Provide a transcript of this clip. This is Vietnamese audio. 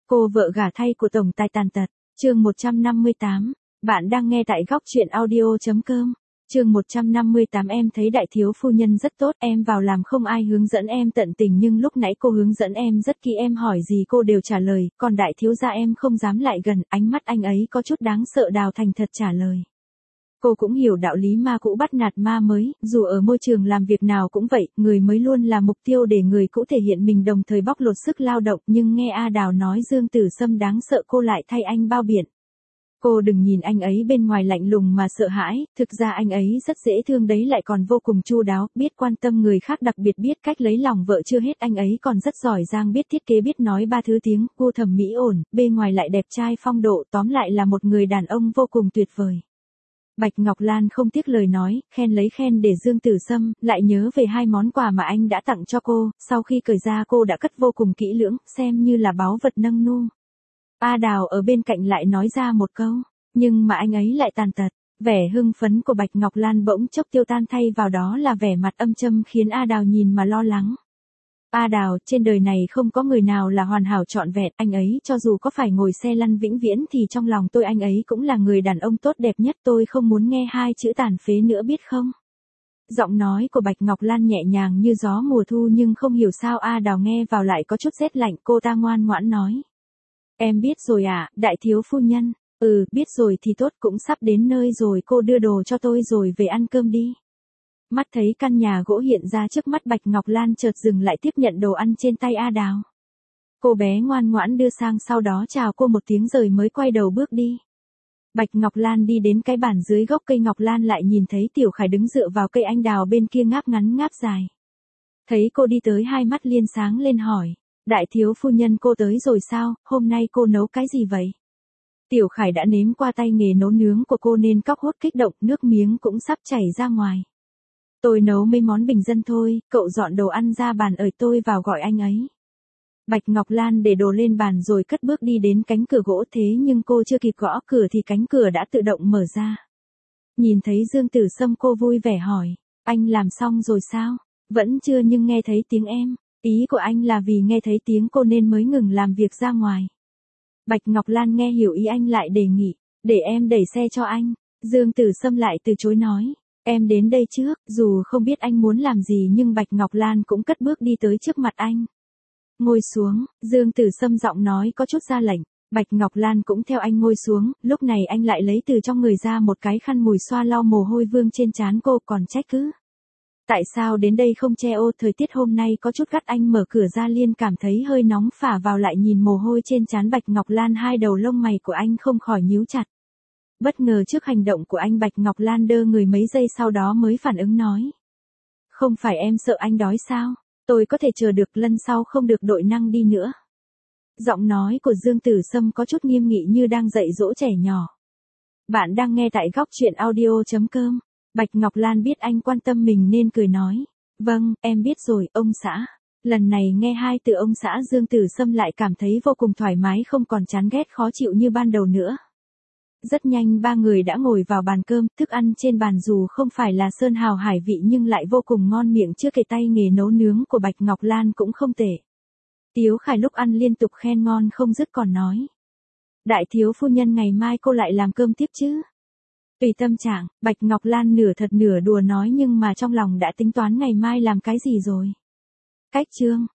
Cô vợ gả thay của tổng tài tàn tật, chương 158. Bạn đang nghe tại góc truyện audio.com. Chương 158. Em thấy đại thiếu phu nhân rất tốt, em vào làm không ai hướng dẫn em tận tình, nhưng lúc nãy cô hướng dẫn em rất kỹ, em hỏi gì cô đều trả lời, còn đại thiếu gia em không dám lại gần, ánh mắt anh ấy có chút đáng sợ. Đào thành thật trả lời. Cô cũng hiểu đạo lý ma cũ bắt nạt ma mới, dù ở môi trường làm việc nào cũng vậy, người mới luôn là mục tiêu để người cũ thể hiện mình, đồng thời bóc lột sức lao động, nhưng nghe A Đào nói Dương Tử Sâm đáng sợ, cô lại thay anh bao biện. Cô đừng nhìn anh ấy bên ngoài lạnh lùng mà sợ hãi, thực ra anh ấy rất dễ thương đấy, lại còn vô cùng chu đáo, biết quan tâm người khác, đặc biệt biết cách lấy lòng vợ. Chưa hết, anh ấy còn rất giỏi giang, biết thiết kế, biết nói 3 thứ tiếng, gu thẩm mỹ ổn, bề ngoài lại đẹp trai phong độ, tóm lại là một người đàn ông vô cùng tuyệt vời. Bạch Ngọc Lan không tiếc lời nói, khen lấy khen để Dương Tử Sâm, lại nhớ về 2 món quà mà anh đã tặng cho cô, sau khi cởi ra cô đã cất vô cùng kỹ lưỡng, xem như là báu vật nâng nu. A Đào ở bên cạnh lại nói ra một câu, nhưng mà anh ấy lại tàn tật. Vẻ hưng phấn của Bạch Ngọc Lan bỗng chốc tiêu tan, thay vào đó là vẻ mặt âm trầm khiến A Đào nhìn mà lo lắng. A Đào, trên đời này không có người nào là hoàn hảo trọn vẹn, anh ấy cho dù có phải ngồi xe lăn vĩnh viễn thì trong lòng tôi anh ấy cũng là người đàn ông tốt đẹp nhất, tôi không muốn nghe 2 chữ tàn phế nữa biết không? Giọng nói của Bạch Ngọc Lan nhẹ nhàng như gió mùa thu, nhưng không hiểu sao A Đào nghe vào lại có chút rét lạnh. Cô ta ngoan ngoãn nói. Em biết rồi ạ, đại thiếu phu nhân. Ừ, biết rồi thì tốt, cũng sắp đến nơi rồi, cô đưa đồ cho tôi rồi về ăn cơm đi. Mắt thấy căn nhà gỗ hiện ra trước mắt, Bạch Ngọc Lan chợt dừng lại tiếp nhận đồ ăn trên tay A Đào. Cô bé ngoan ngoãn đưa sang, sau đó chào cô một tiếng rồi mới quay đầu bước đi. Bạch Ngọc Lan đi đến cái bàn dưới gốc cây ngọc lan, lại nhìn thấy Tiểu Khải đứng dựa vào cây anh đào bên kia ngáp ngắn ngáp dài. Thấy cô đi tới, 2 mắt liên sáng lên hỏi, đại thiếu phu nhân cô tới rồi sao, hôm nay cô nấu cái gì vậy? Tiểu Khải đã nếm qua tay nghề nấu nướng của cô nên cóc hốt kích động, nước miếng cũng sắp chảy ra ngoài. Tôi nấu mấy món bình dân thôi, cậu dọn đồ ăn ra bàn, tôi vào gọi anh ấy. Bạch Ngọc Lan để đồ lên bàn rồi cất bước đi đến cánh cửa gỗ, thế nhưng cô chưa kịp gõ cửa thì cánh cửa đã tự động mở ra. Nhìn thấy Dương Tử Sâm, cô vui vẻ hỏi, anh làm xong rồi sao? Vẫn chưa, nhưng nghe thấy tiếng em. Ý của anh là vì nghe thấy tiếng cô nên mới ngừng làm việc ra ngoài. Bạch Ngọc Lan nghe hiểu ý anh, lại đề nghị, để em đẩy xe cho anh. Dương Tử Sâm lại từ chối nói, em đến đây trước. Dù không biết anh muốn làm gì nhưng Bạch Ngọc Lan cũng cất bước đi tới trước mặt anh. Ngồi xuống, Dương Tử Sâm giọng nói có chút ra lệnh. Bạch Ngọc Lan cũng theo anh ngồi xuống, lúc này anh lại lấy từ trong người ra một cái khăn mùi xoa lau mồ hôi vương trên trán cô, còn trách cứ. Tại sao đến đây không che ô, thời tiết hôm nay có chút gắt. Anh mở cửa ra liền cảm thấy hơi nóng phả vào, lại nhìn mồ hôi trên trán Bạch Ngọc Lan, 2 đầu lông mày của anh không khỏi nhíu chặt. Bất ngờ trước hành động của anh, Bạch Ngọc Lan đơ người mấy giây, sau đó mới phản ứng nói. Không phải em sợ anh đói sao? Tôi có thể chờ được, lần sau không được đội năng đi nữa. Giọng nói của Dương Tử Sâm có chút nghiêm nghị như đang dạy dỗ trẻ nhỏ. Bạn đang nghe tại góc truyện audio.com. Bạch Ngọc Lan biết anh quan tâm mình nên cười nói. Vâng, em biết rồi, ông xã. Lần này nghe 2 từ ông xã, Dương Tử Sâm lại cảm thấy vô cùng thoải mái, không còn chán ghét khó chịu như ban đầu nữa. Rất nhanh 3 người đã ngồi vào bàn cơm, thức ăn trên bàn dù không phải là sơn hào hải vị nhưng lại vô cùng ngon miệng, chưa kể tay nghề nấu nướng của Bạch Ngọc Lan cũng không tệ. Tiếu Khải lúc ăn liên tục khen ngon không dứt, còn nói. Đại thiếu phu nhân, ngày mai cô lại làm cơm tiếp chứ? Tùy tâm trạng, Bạch Ngọc Lan nửa thật nửa đùa nói, nhưng mà trong lòng đã tính toán ngày mai làm cái gì rồi. Cách chương.